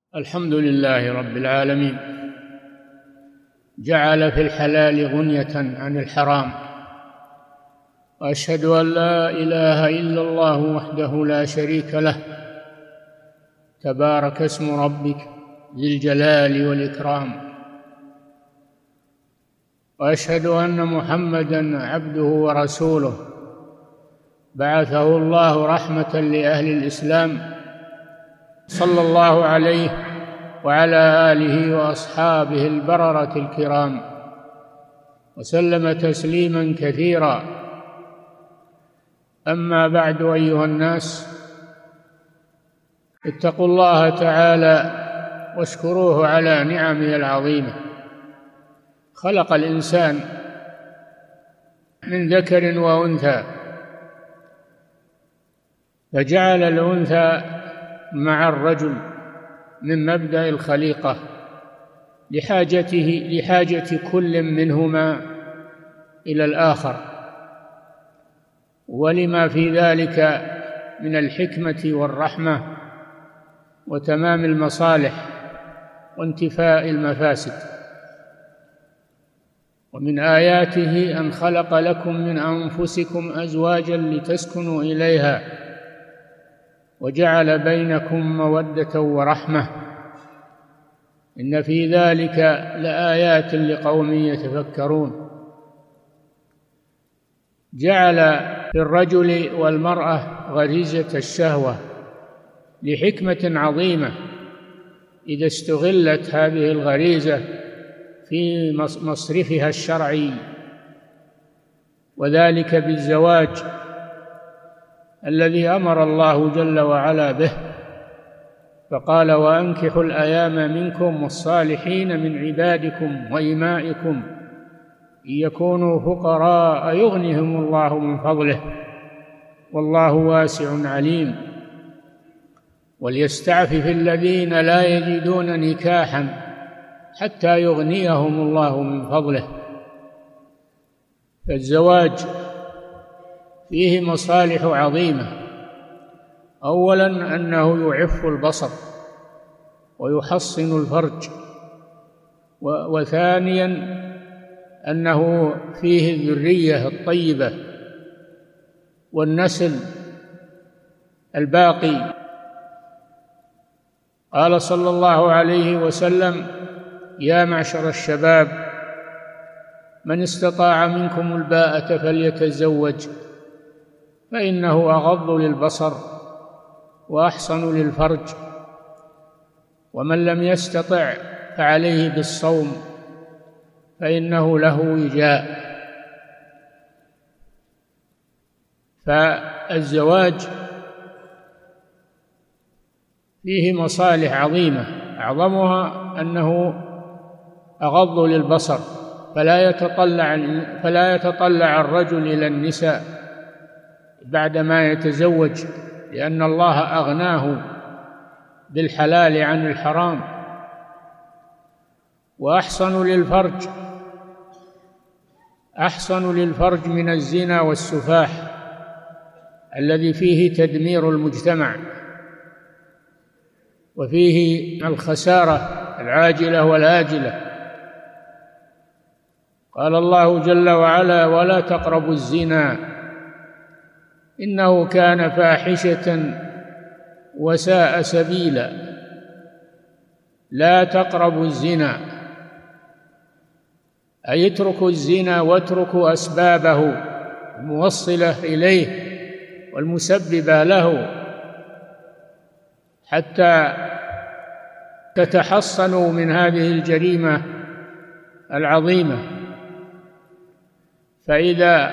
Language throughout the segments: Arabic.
الحمد لله رب العالمين، جعل في الحلال غنية عن الحرام، وأشهد أن لا إله إلا الله وحده لا شريك له، تبارك اسم ربك ذي الجلال والإكرام، وأشهد أن محمدًا عبده ورسوله، بعثه الله رحمة لأهل الإسلام، صلى الله عليه وعلى آله وأصحابه البررة الكرام، وسلم تسليمًا كثيرا. أما بعد، أيها الناس، اتقوا الله تعالى واشكروه على نعمه العظيمة. خلق الإنسان من ذكر وأنثى، فجعل الأنثى مع الرجل من مبدأ الخليقة لحاجة كل منهما إلى الآخر، ولما في ذلك من الحكمة والرحمة وتمام المصالح وانتفاء المفاسد. ومن آياته أن خلق لكم من أنفسكم أزواجا لتسكنوا إليها وجعل بينكم مودة ورحمة، إن في ذلك لآيات لقوم يتفكرون. جعل في الرجل والمرأة غريزة الشهوة لحكمة عظيمة إذا استغلت هذه الغريزة في مصرفها الشرعي، وذلك بالزواج الذي أمر الله جل وعلا به، فقال: وأنكحوا الأيام منكم والصالحين من عبادكم وإمائكم إن يكونوا فقراء يغنهم الله من فضله والله واسع عليم، وليستعفف الذين لا يجدون نكاحا حتى يغنيهم الله من فضله. فالزواج فيه مصالح عظيمة، أولاً أنه يعف البصر ويحصن الفرج، وثانياً أنه فيه الذرية الطيبة والنسل الباقي. قال صلى الله عليه وسلم: يا معشر الشباب، من استطاع منكم الباءة فليتزوج، فإنه أغض للبصر وأحصن للفرج، ومن لم يستطع فعليه بالصوم فإنه له وجاء. فالزواج فيه مصالح عظيمة، أعظمها أنه أغض للبصر، فلا يتطلع الرجل إلى النساء بعدما يتزوج، لأن الله أغناه بالحلال عن الحرام. وأحصن للفرج، أحصن للفرج من الزنا والسفاح الذي فيه تدمير المجتمع وفيه الخسارة العاجلة والآجلة. قال الله جل وعلا: ولا تقربوا الزنا إنه كان فاحشة وساء سبيلا. لا تقربوا الزنا، أي اتركوا الزنا واتركوا أسبابه الموصلة إليه والمسببة له، حتى تتحصنوا من هذه الجريمة العظيمة. فإذا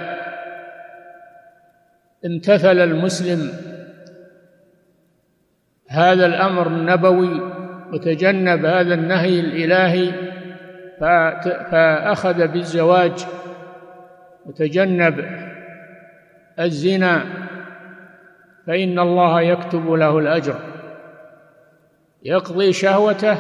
امتثل المسلم هذا الأمر النبوي وتجنب هذا النهي الإلهي، فأخذ بالزواج وتجنب الزنا، فإن الله يكتب له الأجر، يقضي شهوته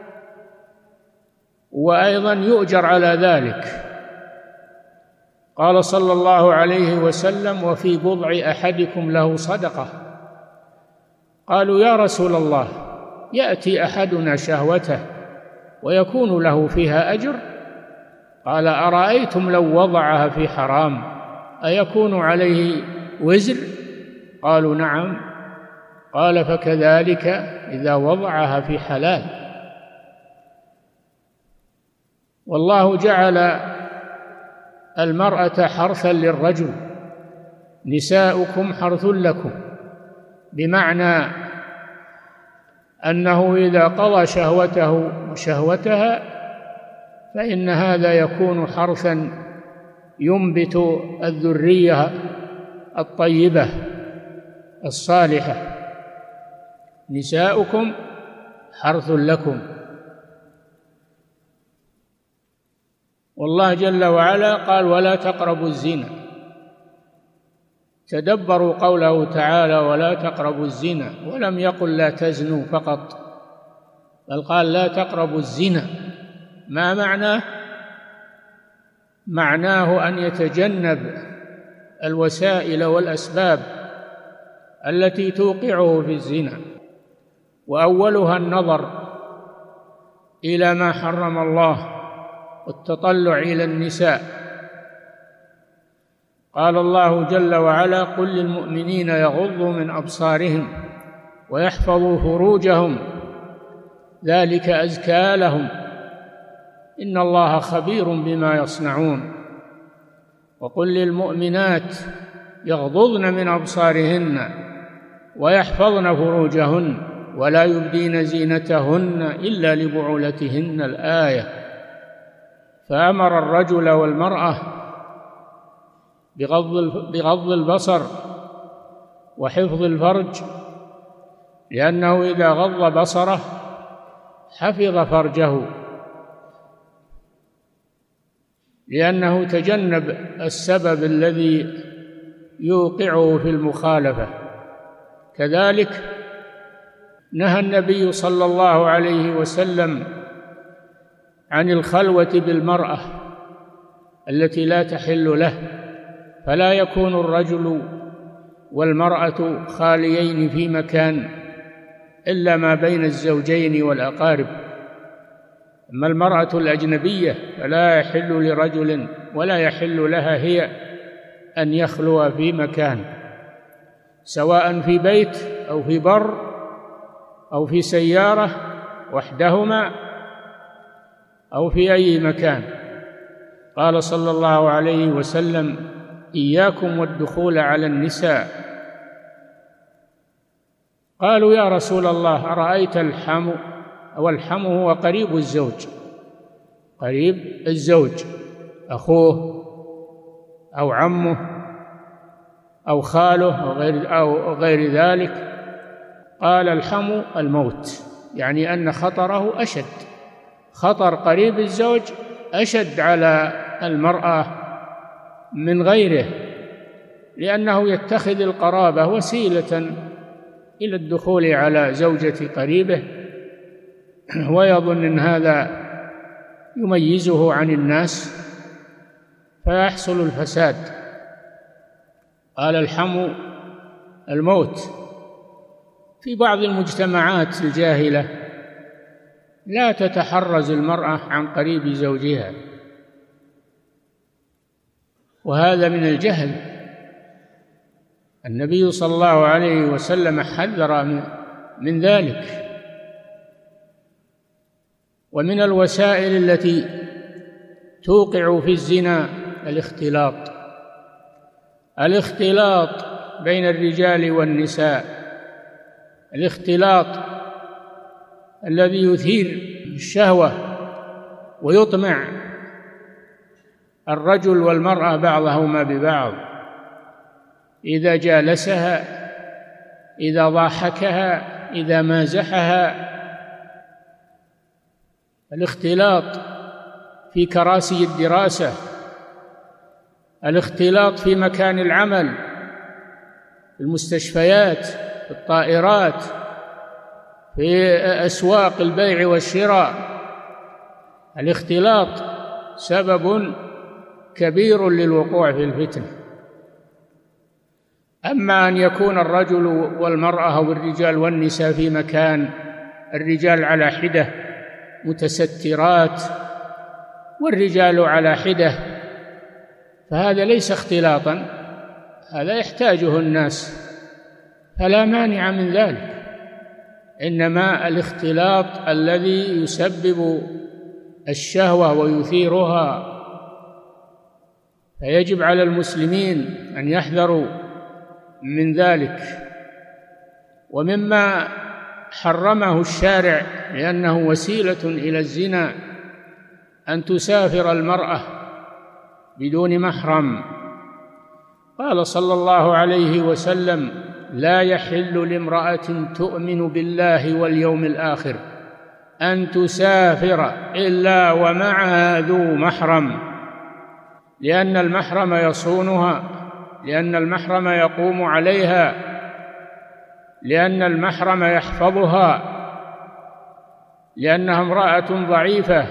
وأيضا يؤجر على ذلك. قال صلى الله عليه وسلم: وفي بضع أحدكم له صدقة. قالوا: يا رسول الله، يأتي أحدنا شهوته ويكون له فيها أجر؟ قال أرأيتم لو وضعها في حرام أيكون عليه وزر؟ قالوا نعم. قال فكذلك إذا وضعها في حلال. والله جعل المرأة حرثا للرجل، نساؤكم حرث لكم، بمعنى أنه إذا قضى شهوته وشهوتها فإن هذا يكون حرثا ينبت الذرية الطيبة الصالحة. نساؤكم حرث لكم. والله جل وعلا قال ولا تقربوا الزنا. تدبروا قوله تعالى ولا تقربوا الزنا، ولم يقل لا تزنوا فقط، بل قال لا تقربوا الزنا. ما معناه؟ معناه أن يتجنب الوسائل والأسباب التي توقعه في الزنا، وأولها النظر إلى ما حرم الله والتطلع إلى النساء. قال الله جل وعلا قل للمؤمنين يغضوا من أبصارهم ويحفظوا فروجهم ذلك أزكى لهم إن الله خبير بما يصنعون. وقل للمؤمنات يغضضن من أبصارهن ويحفظن فروجهن ولا يبدين زينتهن إلا لبعولتهن. الآية. فأمر الرجل والمرأة بغض البصر وحفظ الفرج، لأنه إذا غض بصره حفظ فرجه، لأنه تجنب السبب الذي يوقعه في المخالفة. كذلك نهى النبي صلى الله عليه وسلم عن الخلوة بالمرأة التي لا تحل له، فلا يكون الرجل والمرأة خاليين في مكان إلا ما بين الزوجين والأقارب. أما المرأة الأجنبية فلا يحل لرجل ولا يحل لها هي أن يخلو في مكان، سواء في بيت أو في بر أو في سيارة وحدهما أو في أي مكان. قال صلى الله عليه وسلم إياكم والدخول على النساء. قالوا يا رسول الله أرأيت الحم؟ والحم هو قريب الزوج، قريب الزوج، أخوه أو عمه أو خاله أو غير ذلك. قال الحم الموت، يعني أن خطره أشد، خطر قريب الزوج أشد على المرأة من غيره، لأنه يتخذ القرابة وسيلة إلى الدخول على زوجة قريبه، ويظن أن هذا يميزه عن الناس فيحصل الفساد. قال الحم الموت. في بعض المجتمعات الجاهلة لا تتحرز المرأة عن قريب زوجها، وهذا من الجهل. النبي صلى الله عليه وسلم حذر من ذلك. ومن الوسائل التي توقع في الزنا الاختلاط بين الرجال والنساء، الاختلاط الذي يثير الشهوة ويطمع الرجل والمرأة بعضهما ببعض، إذا جالسها، إذا ضاحكها، إذا مازحها. الاختلاط في كراسي الدراسة، الاختلاط في مكان العمل، في المستشفيات، في الطائرات، في أسواق البيع والشراء. الاختلاط سبب كبير للوقوع في الفتنة. أما أن يكون الرجل والمرأة أو الرجال والنساء في مكان الرجال على حدة متسترات والرجال على حدة، فهذا ليس اختلاطا، هذا يحتاجه الناس، فلا مانع من ذلك. إنما الاختلاط الذي يسبب الشهوة ويثيرها، فيجب على المسلمين أن يحذروا من ذلك. ومما حرمه الشارع لأنه وسيلة إلى الزنا أن تسافر المرأة بدون محرم. قال صلى الله عليه وسلم: لا يحل لامرأة تؤمن بالله واليوم الآخر أن تسافر إلا ومعها ذو محرم، لأن المحرم يصونها، لأن المحرم يقوم عليها، لأن المحرم يحفظها، لأنها امرأة ضعيفة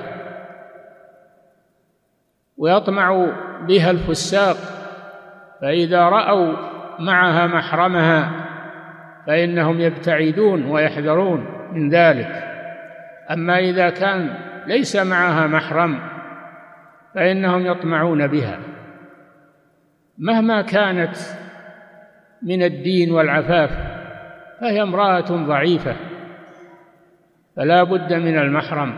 ويطمع بها الفساق، فإذا رأوا معها محرمها فإنهم يبتعدون ويحذرون من ذلك. أما إذا كان ليس معها محرم فإنهم يطمعون بها مهما كانت من الدين والعفاف، فهي امرأة ضعيفة، فلا بد من المحرم.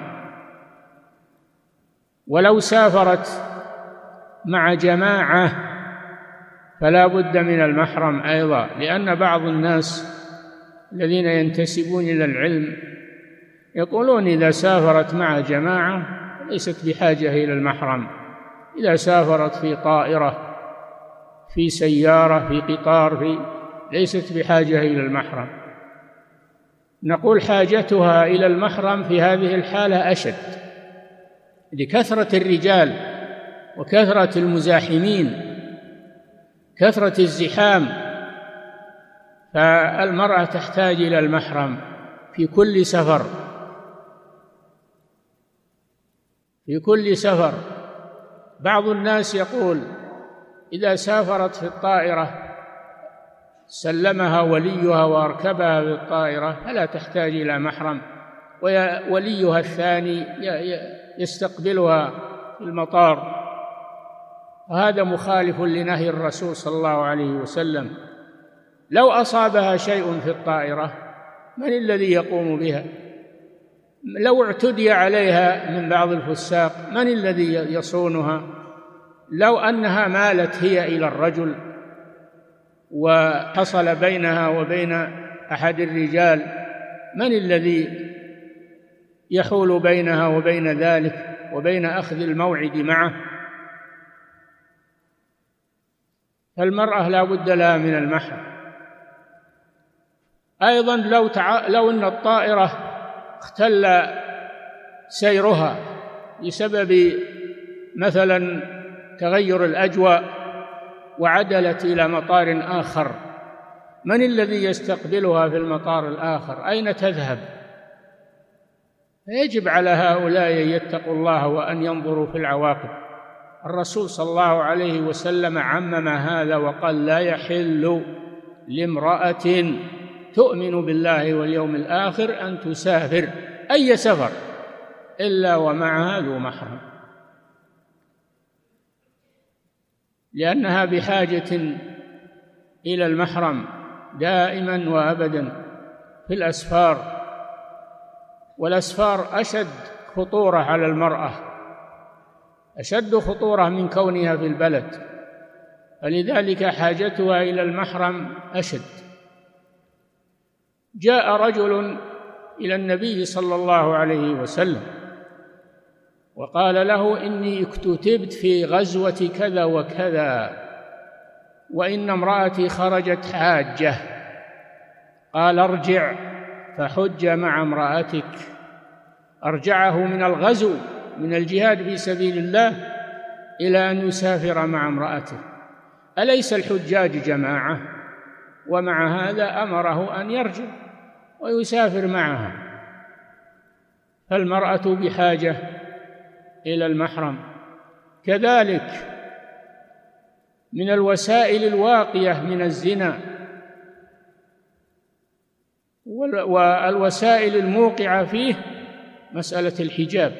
ولو سافرت مع جماعة فلا بد من المحرم أيضا، لأن بعض الناس الذين ينتسبون إلى العلم يقولون إذا سافرت مع جماعة ليست بحاجة إلى المحرم، إذا سافرت في طائرة، في سيارة، في قطار، ليست بحاجة إلى المحرم. نقول حاجتها إلى المحرم في هذه الحالة أشد، لكثرة الرجال وكثرة المزاحمين، كثرة الزحام، فالمرأة تحتاج إلى المحرم في كل سفر، في كل سفر. بعض الناس يقول إذا سافرت في الطائرة سلمها وليها وأركبها في الطائرة فلا تحتاج إلى محرم، ووليها الثاني يستقبلها في المطار، وهذا مخالف لنهي الرسول صلى الله عليه وسلم. لو أصابها شيء في الطائرة من الذي يقوم بها؟ لو اعتدي عليها من بعض الفساق من الذي يصونها؟ لو أنها مالت هي إلى الرجل وحصل بينها وبين أحد الرجال من الذي يحول بينها وبين ذلك وبين أخذ الموعد معه؟ فالمرأة لا بد لها من المحرم. أيضا لو أن الطائرة اختل سيرها بسبب مثلا تغير الأجواء وعدلت إلى مطار آخر، من الذي يستقبلها في المطار الآخر؟ أين تذهب؟ يجب على هؤلاء أن يتقوا الله وأن ينظروا في العواقب. الرسول صلى الله عليه وسلم عمم هذا وقال: لا يحل لامرأة تؤمن بالله واليوم الآخر أن تسافر أي سفر إلا ومعها ذو محرم، لأنها بحاجة إلى المحرم دائما وأبدا في الأسفار، والأسفار أشد خطورة على المرأة، أشد خطورة من كونها في البلد، فلذلك حاجتها إلى المحرم أشد. جاء رجل إلى النبي صلى الله عليه وسلم وقال له: إني اكتتبت في غزوة كذا وكذا وإن امرأتي خرجت حاجة. قال: ارجع فحج مع امرأتك. أرجعه من الغزو، من الجهاد في سبيل الله، إلى أن يسافر مع امرأته. أليس الحجاج جماعة؟ ومع هذا أمره أن يرجع ويسافر معها. فالمرأة بحاجة إلى المحرم. كذلك من الوسائل الواقية من الزنا والوسائل الموقعة فيه مسألة الحجاب،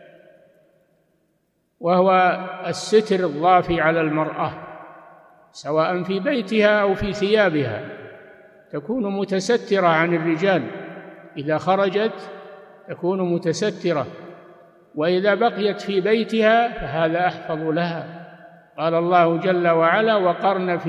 وهو الستر الضافي على المرأة سواء في بيتها أو في ثيابها، تكون متسترة عن الرجال، إذا خرجت تكون متسترة، وإذا بقيت في بيتها فهذا أحفظ لها. قال الله جل وعلا: وقرن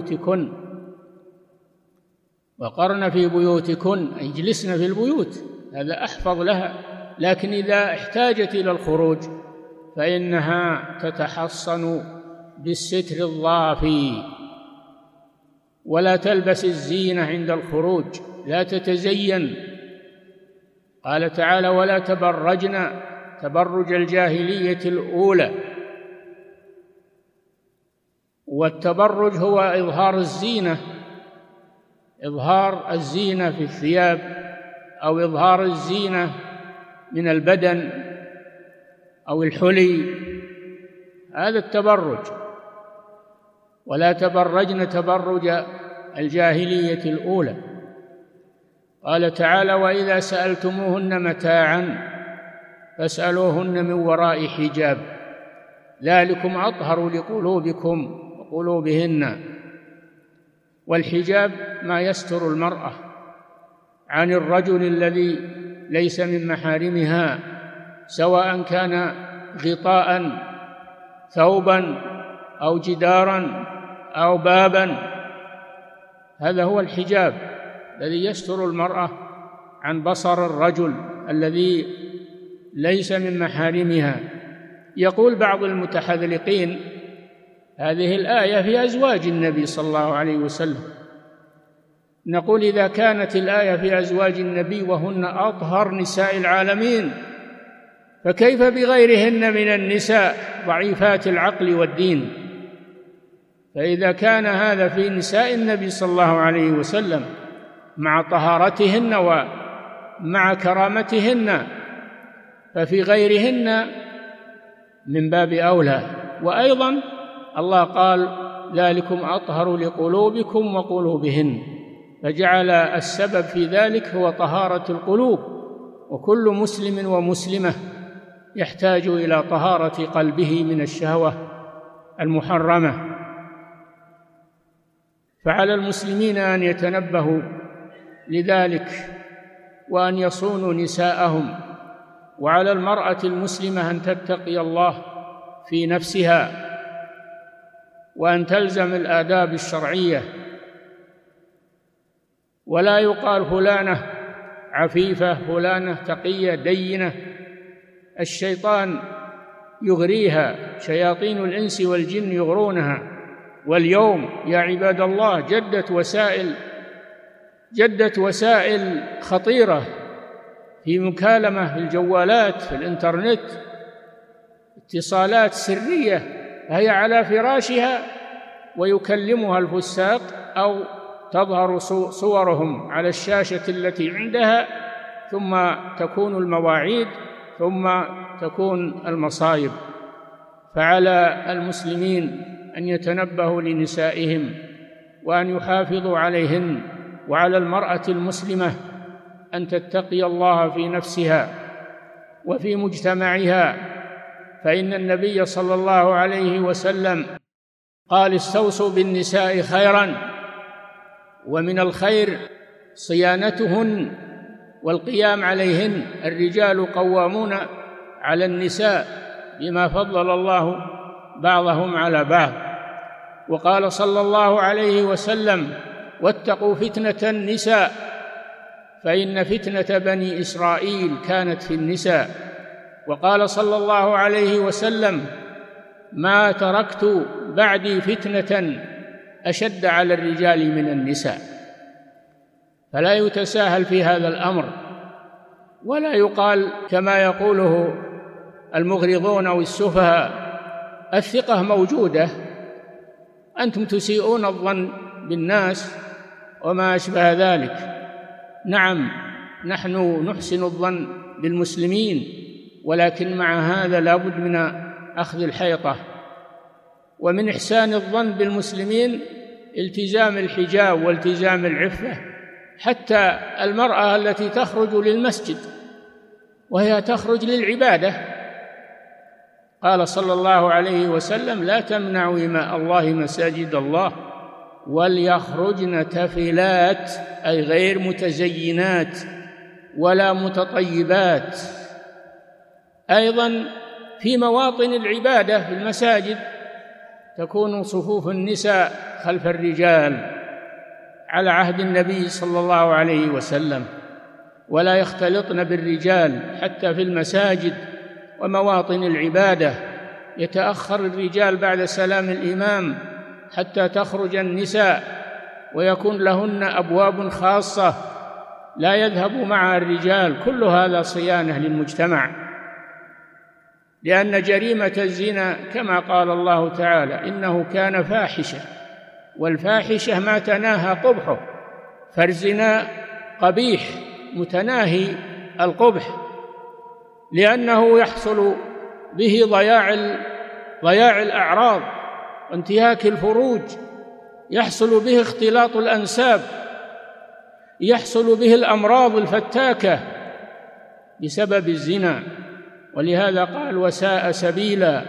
في بيوتكن، أي اجلسن في البيوت، هذا أحفظ لها. لكن إذا احتاجت إلى الخروج فإنها تتحصن بالستر الضافي، ولا تلبس الزينة عند الخروج، لا تتزين. قال تعالى: ولا تبرجن تبرج الجاهلية الأولى. والتبرج هو إظهار الزينة في الثياب، أو إظهار الزينة من البدن أو الحلي، هذا التبرج. ولا تبرجن تبرج الجاهلية الأولى. قال تعالى: وإذا سألتموهن متاعا فاسألوهن من وراء حجاب ذلكم أطهر لقلوبكم وقلوبهن. والحجاب ما يستر المرأة عن الرجل الذي ليس من محارمها، سواء كان غطاء ثوبا أو جدارا أو بابا، هذا هو الحجاب الذي يستر المرأة عن بصر الرجل الذي ليس من محارمها. يقول بعض المتحذلقين: هذه الآية في أزواج النبي صلى الله عليه وسلم. نقول: إذا كانت الآية في أزواج النبي وهن أطهر نساء العالمين، فكيف بغيرهن من النساء ضعيفات العقل والدين؟ فإذا كان هذا في نساء النبي صلى الله عليه وسلم مع طهارتهن ومع كرامتهن، ففي غيرهن من باب أولى. وأيضا الله قال: ذلكم أطهر لقلوبكم وقلوبهن، فجعل السبب في ذلك هو طهارة القلوب، وكل مسلم ومسلمة يحتاج إلى طهارة قلبه من الشهوة المحرمة. فعلى المسلمين أن يتنبهوا لذلك وأن يصونوا نساءهم، وعلى المرأة المسلمة أن تتقي الله في نفسها وأن تلزم الآداب الشرعية، ولا يقال فلانة عفيفة، فلانة تقية دينة. الشيطان يغريها، شياطين الإنس والجن يغرونها. واليوم يا عباد الله جدت وسائل خطيرة في مكالمة في الجوالات، في الإنترنت، اتصالات سرية، هي على فراشها ويكلمها الفساق، أو تظهر صورهم على الشاشة التي عندها، ثم تكون المواعيد، ثم تكون المصائب. فعلى المسلمين أن يتنبهوا لنسائهم وأن يحافظوا عليهن، وعلى المرأة المسلمة أن تتقي الله في نفسها وفي مجتمعها، فإن النبي صلى الله عليه وسلم قال: استوصوا بالنساء خيرا، ومن الخير صيانتهن والقيام عليهن. الرجال قوامون على النساء بما فضل الله بعضهم على بعض. وقال صلى الله عليه وسلم: واتقوا فتنة النساء، فإن فتنة بني إسرائيل كانت في النساء. وقال صلى الله عليه وسلم: ما تركت بعدي فتنة أشد على الرجال من النساء. فلا يتساهل في هذا الأمر، ولا يقال كما يقوله المغرضون أو السفهاء: الثقة موجودة، أنتم تسيئون الظن بالناس وما أشبه ذلك. نعم، نحن نحسن الظن بالمسلمين، ولكن مع هذا لا بد من أخذ الحيطة. ومن إحسان الظن بالمسلمين التزام الحجاب والتزام العفة، حتى المرأة التي تخرج للمسجد وهي تخرج للعبادة، قال صلى الله عليه وسلم: لا تمنعوا إماء الله مساجد الله وليخرجن تفلات، أي غير متزينات ولا متطيبات. أيضا في مواطن العبادة في المساجد تكون صفوف النساء خلف الرجال على عهد النبي صلى الله عليه وسلم، ولا يختلطن بالرجال حتى في المساجد ومواطن العبادة. يتأخر الرجال بعد سلام الإمام حتى تخرج النساء، ويكون لهن أبواب خاصة لا يذهب معها الرجال. كل هذا صيانة للمجتمع، لأن جريمة الزنا كما قال الله تعالى: إنه كان فاحشة، والفاحشة ما تناهى قبحه، فالزنا قبيح متناهي القبح، لأنه يحصل به ضياع الأعراض وانتهاك الفروج، يحصل به اختلاط الأنساب، يحصل به الأمراض الفتاكة بسبب الزنا. ولهذا قال: وساء سبيلا.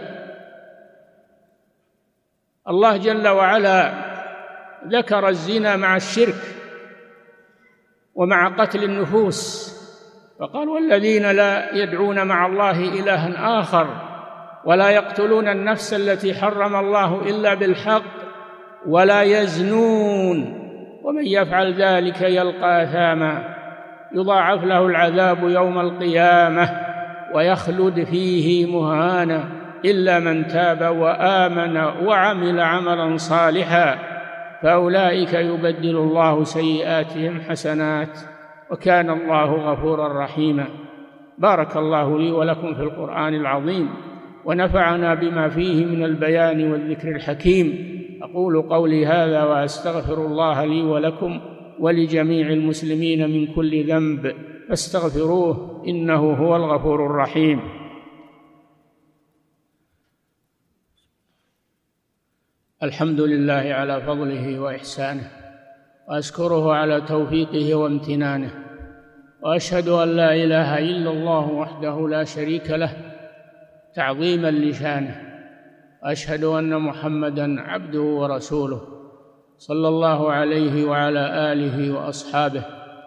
الله جل وعلا ذكر الزنا مع الشرك ومع قتل النفوس، فقال: والذين لا يدعون مع الله إلها آخر ولا يقتلون النفس التي حرم الله إلا بالحق ولا يزنون ومن يفعل ذلك يلقى أثاما يضاعف له العذاب يوم القيامة ويخلد فيه مهانا إلا من تاب وآمن وعمل عملا صالحا فأولئك يبدل الله سيئاتهم حسنات وكان الله غفورا رحيما. بارك الله لي ولكم في القرآن العظيم ونفعنا بما فيه من البيان والذكر الحكيم. أقول قولي هذا وأستغفر الله لي ولكم ولجميع المسلمين من كل ذنب فاستغفروه إنه هو الغفور الرحيم. الحمد لله على فضله وإحسانه، وأشكره على توفيقه وامتنانه، وأشهد أن لا إله إلا الله وحده لا شريك له تعظيما لشانه، وأشهد أن محمدًا عبده ورسوله صلى الله عليه وعلى آله وأصحابه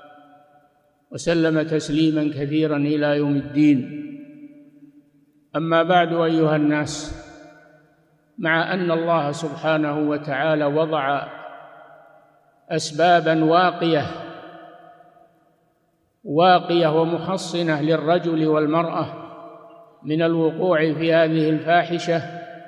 وسلم تسليما كثيرا إلى يوم الدين. أما بعد، أيها الناس، مع أن الله سبحانه وتعالى وضع أسبابا واقية ومحصنة للرجل والمرأة من الوقوع في هذه الفاحشة،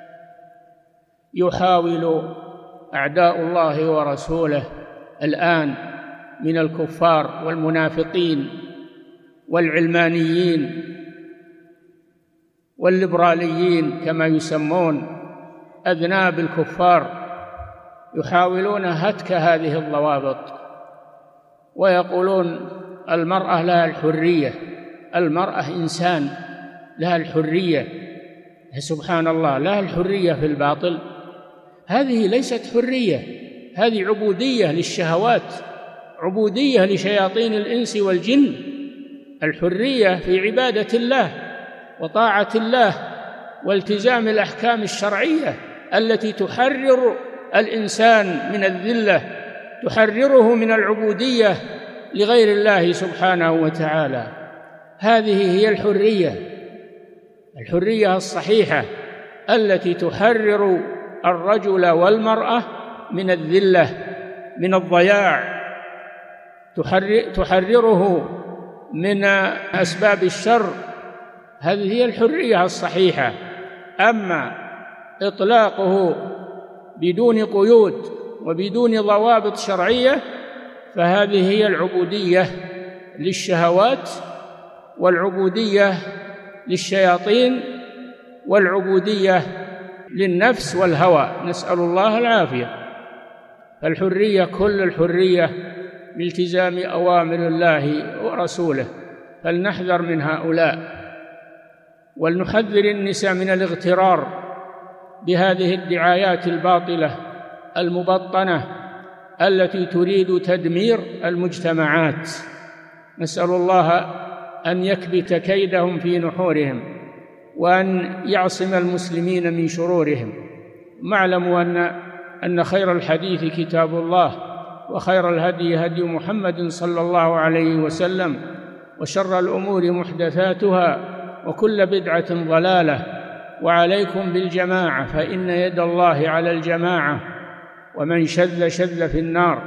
يحاول أعداء الله ورسوله الآن من الكفار والمنافقين والعلمانيين والليبراليين كما يسمون أذناب الكفار، يحاولون هتك هذه الضوابط ويقولون المرأة لها الحرية، المرأة إنسان لها الحرية. سبحان الله، لها الحرية في الباطل. هذه ليست حرية، هذه عبودية للشهوات، عبودية لشياطين الإنس والجن. الحرية في عبادة الله وطاعة الله والتزام الأحكام الشرعية التي تحرر الإنسان من الذلة، تحرره من العبودية لغير الله سبحانه وتعالى. هذه هي الحرية الصحيحة التي تحرر الرجل والمرأة من الذلة، من الضياع، تحرره من أسباب الشر. هذه هي الحرية الصحيحة. أما إطلاقه بدون قيود وبدون ضوابط شرعية فهذه هي العبودية للشهوات والعبودية للشياطين والعبودية للنفس والهوى، نسأل الله العافية. فالحرية كل الحرية بالتزام أوامر الله ورسوله، فلنحذر من هؤلاء ولنحذر النساء من الاغترار بهذه الدعايات الباطلة المبطنة التي تريد تدمير المجتمعات. نسأل الله أن يكبت كيدهم في نحورهم وأن يعصم المسلمين من شرورهم. واعلموا أن خير الحديث كتاب الله، وخير الهدي هدي محمد صلى الله عليه وسلم، وشر الأمور محدثاتها، وكل بدعة ضلالة. وعليكم بالجماعة، فإن يد الله على الجماعة، ومن شذ شذ في النار.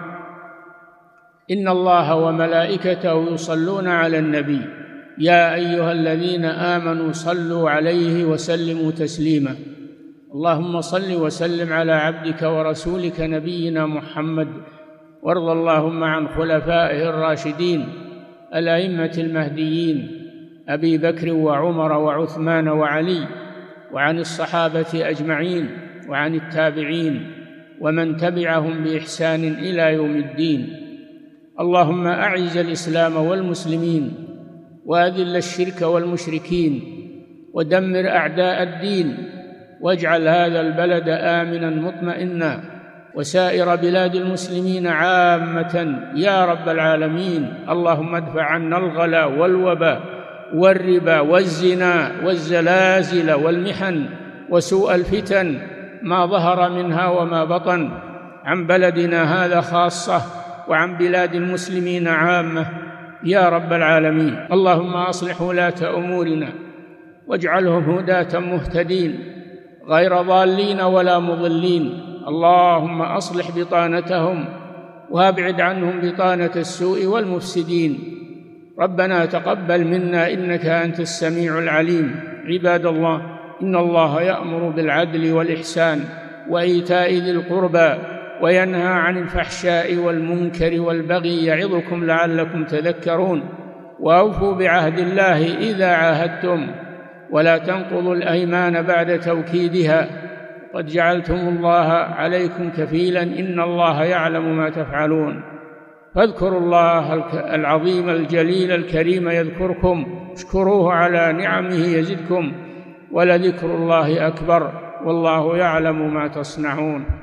إن الله وملائكته يصلون على النبي، يا أيها الذين آمنوا صلوا عليه وسلموا تسليما. اللهم صل وسلم على عبدك ورسولك نبينا محمد، وارض اللهم عن خلفائه الراشدين الأئمة المهديين أبي بكر وعمر وعثمان وعلي، وعن الصحابة أجمعين، وعن التابعين ومن تبعهم بإحسان إلى يوم الدين. اللهم أعز الإسلام والمسلمين، وأذل الشرك والمشركين، ودمر أعداء الدين، واجعل هذا البلد آمنا مطمئنا، وسائر بلاد المسلمين عامة يا رب العالمين. اللهم ادفع عنا الغلا والوباء والربا والزنا والزلازل والمحن وسوء الفتن ما ظهر منها وما بطن، عن بلدنا هذا خاصة وعن بلاد المسلمين عامة يا رب العالمين. اللهم أصلح ولاة أمورنا، واجعلهم هداة مهتدين غير ضالين ولا مضلين. اللهم أصلح بطانتهم، وابعد عنهم بطانة السوء والمفسدين. ربنا تقبل منا إنك أنت السميع العليم. عباد الله، إن الله يأمر بالعدل والإحسان وإيتاء ذي القربى، وينهى عن الفحشاء والمنكر والبغي، يعظكم لعلكم تذكرون. وأوفوا بعهد الله إذا عاهدتم، ولا تنقضوا الأيمان بعد توكيدها، قد جعلتم الله عليكم كفيلا، إن الله يعلم ما تفعلون. فاذكروا الله العظيم الجليل الكريم يذكركم، اشكروه على نعمه يزدكم، ولذكر الله أكبر، والله يعلم ما تصنعون.